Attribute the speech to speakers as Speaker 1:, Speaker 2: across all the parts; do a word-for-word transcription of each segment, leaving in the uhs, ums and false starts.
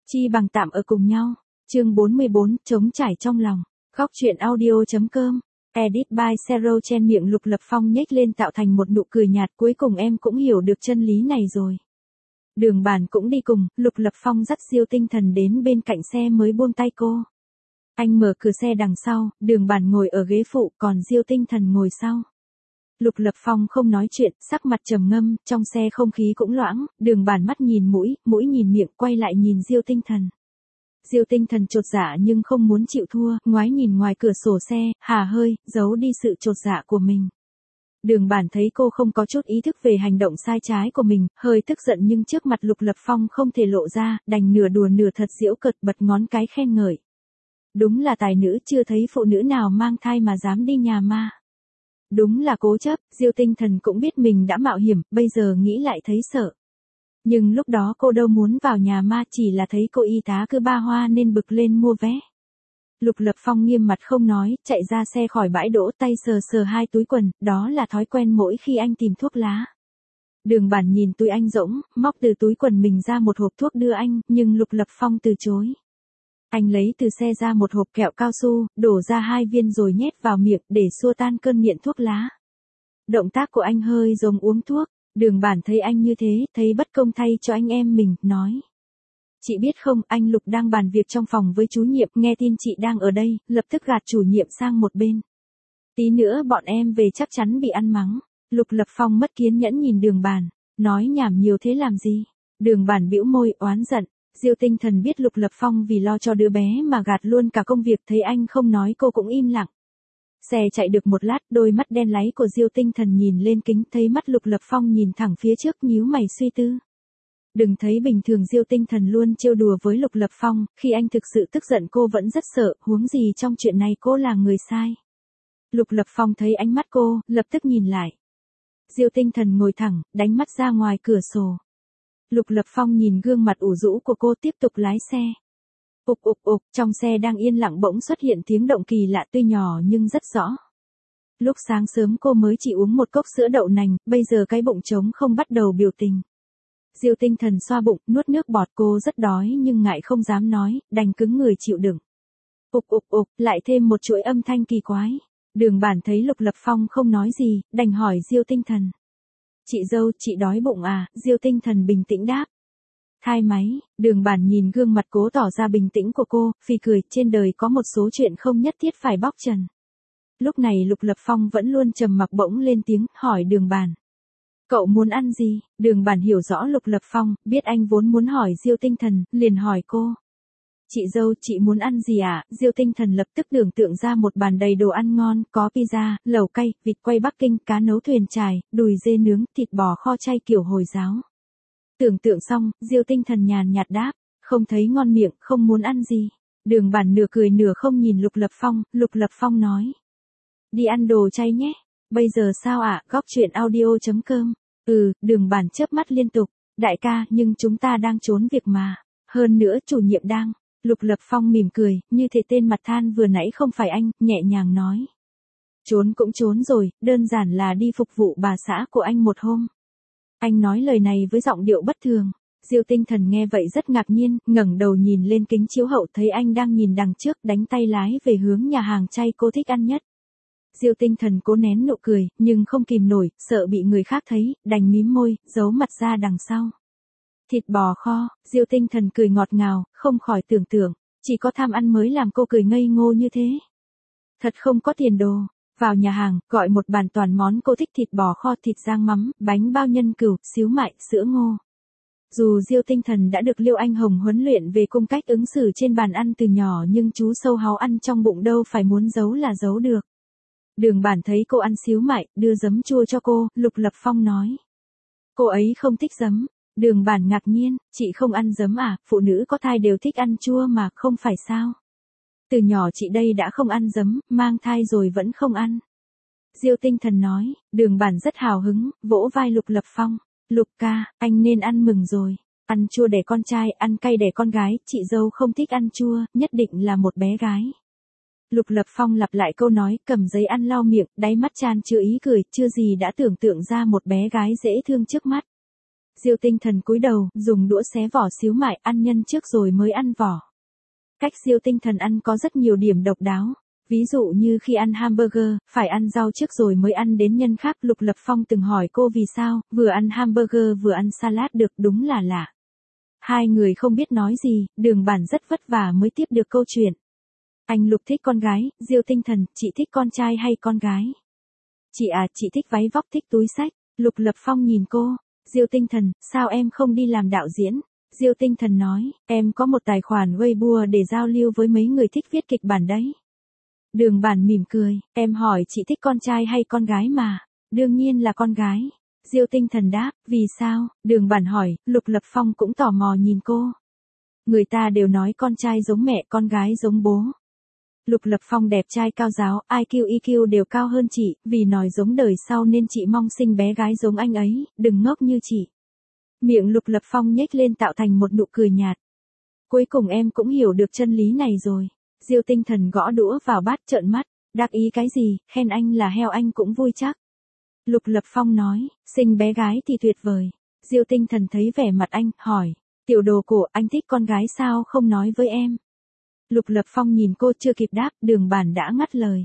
Speaker 1: Chi bằng tạm ở cùng nhau. Chương bốn mươi bốn, trống trải trong lòng. Góc truyện audio.com. Edit by Zero Chen. Miệng Lục Lập Phong nhếch lên tạo thành một nụ cười nhạt. Cuối cùng em cũng hiểu được chân lý này rồi. Đường Bản cũng đi cùng, Lục Lập Phong dắt Diêu Tinh Thần đến bên cạnh xe mới buông tay cô. Anh mở cửa xe đằng sau, Đường Bản ngồi ở ghế phụ, còn Diêu Tinh Thần ngồi sau. Lục Lập Phong không nói chuyện, sắc mặt trầm ngâm, trong xe không khí cũng loãng, Đường Bản mắt nhìn mũi, mũi nhìn miệng, quay lại nhìn Diêu Tinh Thần. Diêu Tinh Thần chột dạ nhưng không muốn chịu thua, ngoái nhìn ngoài cửa sổ xe, hà hơi, giấu đi sự chột dạ của mình. Đường Bản thấy cô không có chút ý thức về hành động sai trái của mình, hơi tức giận nhưng trước mặt Lục Lập Phong không thể lộ ra, đành nửa đùa nửa thật giễu cợt bật ngón cái khen ngợi. Đúng là tài nữ, chưa thấy phụ nữ nào mang thai mà dám đi nhà ma. Đúng là cố chấp. Diêu Tinh Thần cũng biết mình đã mạo hiểm, bây giờ nghĩ lại thấy sợ. Nhưng lúc đó cô đâu muốn vào nhà ma, chỉ là thấy cô y tá cứ ba hoa nên bực lên mua vé. Lục Lập Phong nghiêm mặt không nói, chạy ra xe khỏi bãi đỗ, tay sờ sờ hai túi quần, đó là thói quen mỗi khi anh tìm thuốc lá. Đường Bản nhìn túi anh rỗng, móc từ túi quần mình ra một hộp thuốc đưa anh, nhưng Lục Lập Phong từ chối. Anh lấy từ xe ra một hộp kẹo cao su, đổ ra hai viên rồi nhét vào miệng để xua tan cơn nghiện thuốc lá. Động tác của anh hơi giống uống thuốc. Đường Bản thấy anh như thế, thấy bất công thay cho anh em mình, nói. Chị biết không, anh Lục đang bàn việc trong phòng với chú nhiệm, nghe tin chị đang ở đây, lập tức gạt chủ nhiệm sang một bên. Tí nữa bọn em về chắc chắn bị ăn mắng. Lục Lập Phong mất kiên nhẫn nhìn Đường Bản, nói nhảm nhiều thế làm gì. Đường Bản bĩu môi, oán giận. Diêu Tinh Thần biết Lục Lập Phong vì lo cho đứa bé mà gạt luôn cả công việc, thấy anh không nói cô cũng im lặng. Xe chạy được một lát, đôi mắt đen láy của Diêu Tinh Thần nhìn lên kính, thấy mắt Lục Lập Phong nhìn thẳng phía trước, nhíu mày suy tư. Đừng thấy bình thường Diêu Tinh Thần luôn trêu đùa với Lục Lập Phong, khi anh thực sự tức giận cô vẫn rất sợ, huống gì trong chuyện này cô là người sai. Lục Lập Phong thấy ánh mắt cô, lập tức nhìn lại. Diêu Tinh Thần ngồi thẳng, đánh mắt ra ngoài cửa sổ. Lục Lập Phong nhìn gương mặt ủ rũ của cô, tiếp tục lái xe. Ục ục ục, trong xe đang yên lặng bỗng xuất hiện tiếng động kỳ lạ, tuy nhỏ nhưng rất rõ. Lúc sáng sớm cô mới chỉ uống một cốc sữa đậu nành, bây giờ cái bụng trống không bắt đầu biểu tình. Diêu Tinh Thần xoa bụng, nuốt nước bọt, cô rất đói nhưng ngại không dám nói, đành cứng người chịu đựng. Ục ục ục, lại thêm một chuỗi âm thanh kỳ quái. Đường Bản thấy Lục Lập Phong không nói gì, đành hỏi Diêu Tinh Thần. Chị dâu, chị đói bụng à? Diêu Tinh Thần bình tĩnh đáp. Thai máy. Đường Bản nhìn gương mặt cố tỏ ra bình tĩnh của cô, phì cười, trên đời có một số chuyện không nhất thiết phải bóc trần. Lúc này Lục Lập Phong vẫn luôn trầm mặc, bỗng lên tiếng, hỏi Đường Bản. Cậu muốn ăn gì? Đường Bản hiểu rõ Lục Lập Phong, biết anh vốn muốn hỏi Diêu Tinh Thần, liền hỏi cô. Chị dâu, chị muốn ăn gì ạ? À? Diêu Tinh Thần lập tức tưởng tượng ra một bàn đầy đồ ăn ngon, có pizza, lẩu cay, vịt quay Bắc Kinh, cá nấu thuyền chài, đùi dê nướng, thịt bò kho chay kiểu Hồi giáo. Tưởng tượng xong, Diêu Tinh Thần nhàn nhạt đáp, không thấy ngon miệng, không muốn ăn gì. Đường Bản nửa cười nửa không nhìn Lục Lập Phong, Lục Lập Phong nói. Đi ăn đồ chay nhé. Bây giờ sao ạ? À? Góc truyện audio.com. Ừ, Đường Bản chớp mắt liên tục. Đại ca, nhưng chúng ta đang trốn việc mà. Hơn nữa chủ nhiệm đang. Lục Lập Phong mỉm cười, như thể tên mặt than vừa nãy không phải anh, nhẹ nhàng nói. Trốn cũng trốn rồi, đơn giản là đi phục vụ bà xã của anh một hôm. Anh nói lời này với giọng điệu bất thường. Diêu Tinh Thần nghe vậy rất ngạc nhiên, ngẩng đầu nhìn lên kính chiếu hậu thấy anh đang nhìn đằng trước, đánh tay lái về hướng nhà hàng chay cô thích ăn nhất. Diêu Tinh Thần cố nén nụ cười, nhưng không kìm nổi, sợ bị người khác thấy, đành mím môi, giấu mặt ra đằng sau. Thịt bò kho. Diêu Tinh Thần cười ngọt ngào, không khỏi tưởng tượng, chỉ có tham ăn mới làm cô cười ngây ngô như thế. Thật không có tiền đồ. Vào nhà hàng, gọi một bàn toàn món cô thích, thịt bò kho, thịt rang mắm, bánh bao nhân cừu, xíu mại, sữa ngô. Dù Diêu Tinh Thần đã được Liêu Anh Hồng huấn luyện về cung cách ứng xử trên bàn ăn từ nhỏ, nhưng chú sâu háu ăn trong bụng đâu phải muốn giấu là giấu được. Đường Bản thấy cô ăn xíu mại, đưa giấm chua cho cô, Lục Lập Phong nói. Cô ấy không thích giấm. Đường Bản ngạc nhiên, chị không ăn giấm à? Phụ nữ có thai đều thích ăn chua mà, không phải sao? Từ nhỏ chị đây đã không ăn giấm, mang thai rồi vẫn không ăn. Diêu Tinh Thần nói. Đường Bản rất hào hứng, vỗ vai Lục Lập Phong. Lục ca, anh nên ăn mừng rồi. Ăn chua đẻ con trai, ăn cay đẻ con gái, chị dâu không thích ăn chua, nhất định là một bé gái. Lục Lập Phong lặp lại câu nói, cầm giấy ăn lau miệng, đáy mắt tràn chứa ý cười, chưa gì đã tưởng tượng ra một bé gái dễ thương trước mắt. Diêu Tinh Thần cúi đầu, dùng đũa xé vỏ xíu mại, ăn nhân trước rồi mới ăn vỏ. Cách Diêu Tinh Thần ăn có rất nhiều điểm độc đáo. Ví dụ như khi ăn hamburger, phải ăn rau trước rồi mới ăn đến nhân khác. Lục Lập Phong từng hỏi cô vì sao, vừa ăn hamburger vừa ăn salad được, đúng là lạ. Hai người không biết nói gì, Đường Bản rất vất vả mới tiếp được câu chuyện. Anh Lục thích con gái, Diêu Tinh Thần, chị thích con trai hay con gái? Chị à, chị thích váy vóc, thích túi xách. Lục Lập Phong nhìn cô. Diêu Tinh Thần, sao em không đi làm đạo diễn? Diêu Tinh Thần nói, em có một tài khoản Weibo để giao lưu với mấy người thích viết kịch bản đấy. Đường Bản mỉm cười, em hỏi chị thích con trai hay con gái mà. Đương nhiên là con gái. Diêu Tinh Thần đáp, vì sao? Đường Bản hỏi, Lục Lập Phong cũng tò mò nhìn cô. Người ta đều nói con trai giống mẹ, con gái giống bố. Lục Lập Phong đẹp trai cao giáo, i kiu e kiu đều cao hơn chị, vì nói giống đời sau nên chị mong sinh bé gái giống anh ấy, đừng ngốc như chị. Miệng Lục Lập Phong nhếch lên tạo thành một nụ cười nhạt. Cuối cùng em cũng hiểu được chân lý này rồi. Diêu Tinh Thần gõ đũa vào bát, trợn mắt, đắc ý cái gì, khen anh là heo anh cũng vui chắc. Lục Lập Phong nói, sinh bé gái thì tuyệt vời. Diêu Tinh Thần thấy vẻ mặt anh, hỏi, tiểu đồ cổ, anh thích con gái sao không nói với em? Lục Lập Phong nhìn cô chưa kịp đáp, Đường Bản đã ngắt lời.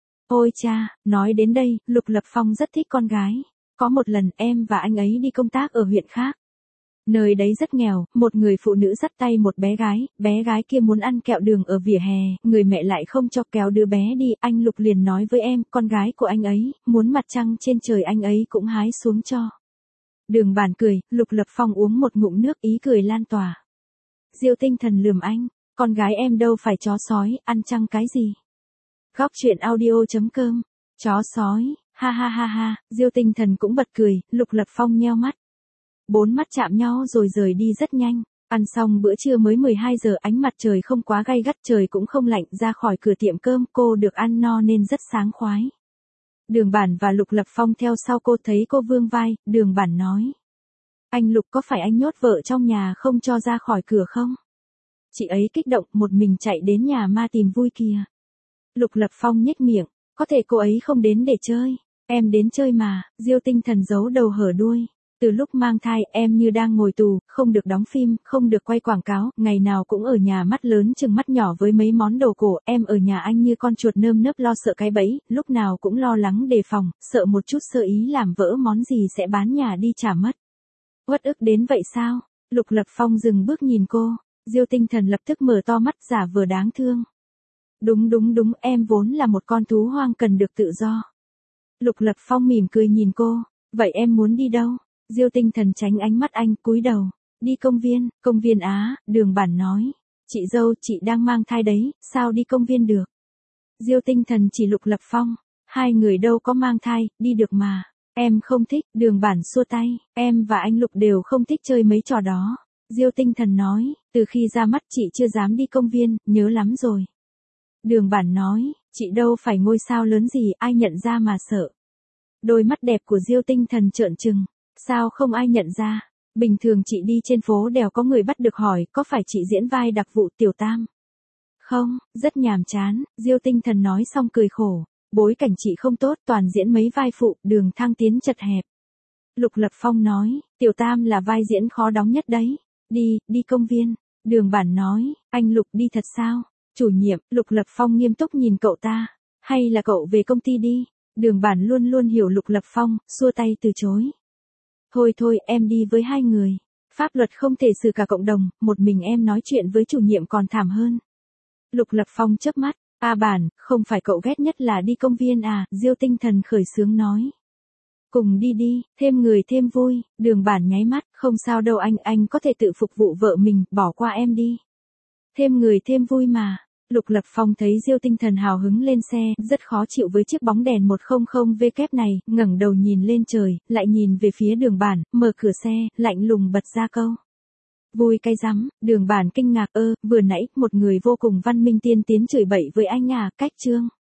Speaker 1: Ôi cha, nói đến đây, Lục Lập Phong rất thích con gái. Có một lần em và anh ấy đi công tác ở huyện khác. Nơi đấy rất nghèo, một người phụ nữ dắt tay một bé gái, bé gái kia muốn ăn kẹo đường ở vỉa hè, người mẹ lại không cho, kéo đứa bé đi, anh Lục liền nói với em, con gái của anh ấy, muốn mặt trăng trên trời anh ấy cũng hái xuống cho. Đường Bản cười, Lục Lập Phong uống một ngụm nước, ý cười lan tỏa. Diêu Tinh Thần lườm anh, con gái em đâu phải chó sói, ăn trăng cái gì. Góc truyện audio chấm com, chó sói, ha ha ha ha, Diêu Tinh Thần cũng bật cười, Lục Lập Phong nheo mắt. Bốn mắt chạm nhau rồi rời đi rất nhanh. Ăn xong bữa trưa mới mười hai giờ, ánh mặt trời không quá gay gắt, trời cũng không lạnh, ra khỏi cửa tiệm cơm cô được ăn no nên rất sáng khoái. Đường Bản và Lục Lập Phong theo sau cô, thấy cô vương vai, Đường Bản nói. Anh Lục, có phải anh nhốt vợ trong nhà không cho ra khỏi cửa không? Chị ấy kích động, một mình chạy đến nhà ma tìm vui kìa. Lục Lập Phong nhếch miệng, có thể cô ấy không đến để chơi. Em đến chơi mà. Diêu Tinh Thần giấu đầu hở đuôi. Từ lúc mang thai, em như đang ngồi tù, không được đóng phim, không được quay quảng cáo, ngày nào cũng ở nhà mắt lớn chừng mắt nhỏ với mấy món đồ cổ, em ở nhà anh như con chuột nơm nớp lo sợ cái bẫy, lúc nào cũng lo lắng đề phòng, sợ một chút sơ ý làm vỡ món gì sẽ bán nhà đi trả mất. Uất ức đến vậy sao? Lục Lập Phong dừng bước nhìn cô, Diêu Tinh Thần lập tức mở to mắt, giả vờ đáng thương. Đúng đúng đúng, em vốn là một con thú hoang cần được tự do. Lục Lập Phong mỉm cười nhìn cô, vậy em muốn đi đâu? Diêu Tinh Thần tránh ánh mắt anh, cúi đầu. Đi công viên. Công viên á? Đường Bản nói. Chị dâu, chị đang mang thai đấy, sao đi công viên được? Diêu Tinh Thần chỉ Lục Lập Phong. Hai người đâu có mang thai, đi được mà. Em không thích. Đường Bản xua tay. Em và anh Lục đều không thích chơi mấy trò đó. Diêu Tinh Thần nói. Từ khi ra mắt chị chưa dám đi công viên, nhớ lắm rồi. Đường Bản nói. Chị đâu phải ngôi sao lớn gì, ai nhận ra mà sợ. Đôi mắt đẹp của Diêu Tinh Thần trợn trừng. Sao không ai nhận ra? Bình thường chị đi trên phố đều có người bắt được hỏi, có phải chị diễn vai đặc vụ Tiểu Tam? Không, rất nhàm chán, Diêu Tinh Thần nói xong cười khổ. Bối cảnh chị không tốt, toàn diễn mấy vai phụ, đường thăng tiến chật hẹp. Lục Lập Phong nói, Tiểu Tam là vai diễn khó đóng nhất đấy. Đi, đi công viên. Đường Bản nói, anh Lục đi thật sao? Chủ nhiệm, Lục Lập Phong nghiêm túc nhìn cậu ta. Hay là cậu về công ty đi? Đường Bản luôn luôn hiểu Lục Lập Phong, xua tay từ chối. Thôi thôi, em đi với hai người. Pháp luật không thể xử cả cộng đồng, một mình em nói chuyện với chủ nhiệm còn thảm hơn. Lục Lập Phong chớp mắt, a Bản, không phải cậu ghét nhất là đi công viên à? Diêu Tinh Thần khởi sướng nói. Cùng đi đi, thêm người thêm vui. Đường Bản nháy mắt, không sao đâu anh, anh có thể tự phục vụ vợ mình, bỏ qua em đi. Thêm người thêm vui mà. Lục Lập Phong thấy Diêu Tinh Thần hào hứng lên xe, rất khó chịu với chiếc bóng đèn một không không W này, ngẩng đầu nhìn lên trời, lại nhìn về phía Đường Bản, mở cửa xe, lạnh lùng bật ra câu. Vui cái rắm. Đường Bản kinh ngạc, ơ, vừa nãy, một người vô cùng văn minh tiên tiến chửi bậy với anh à, cách chương.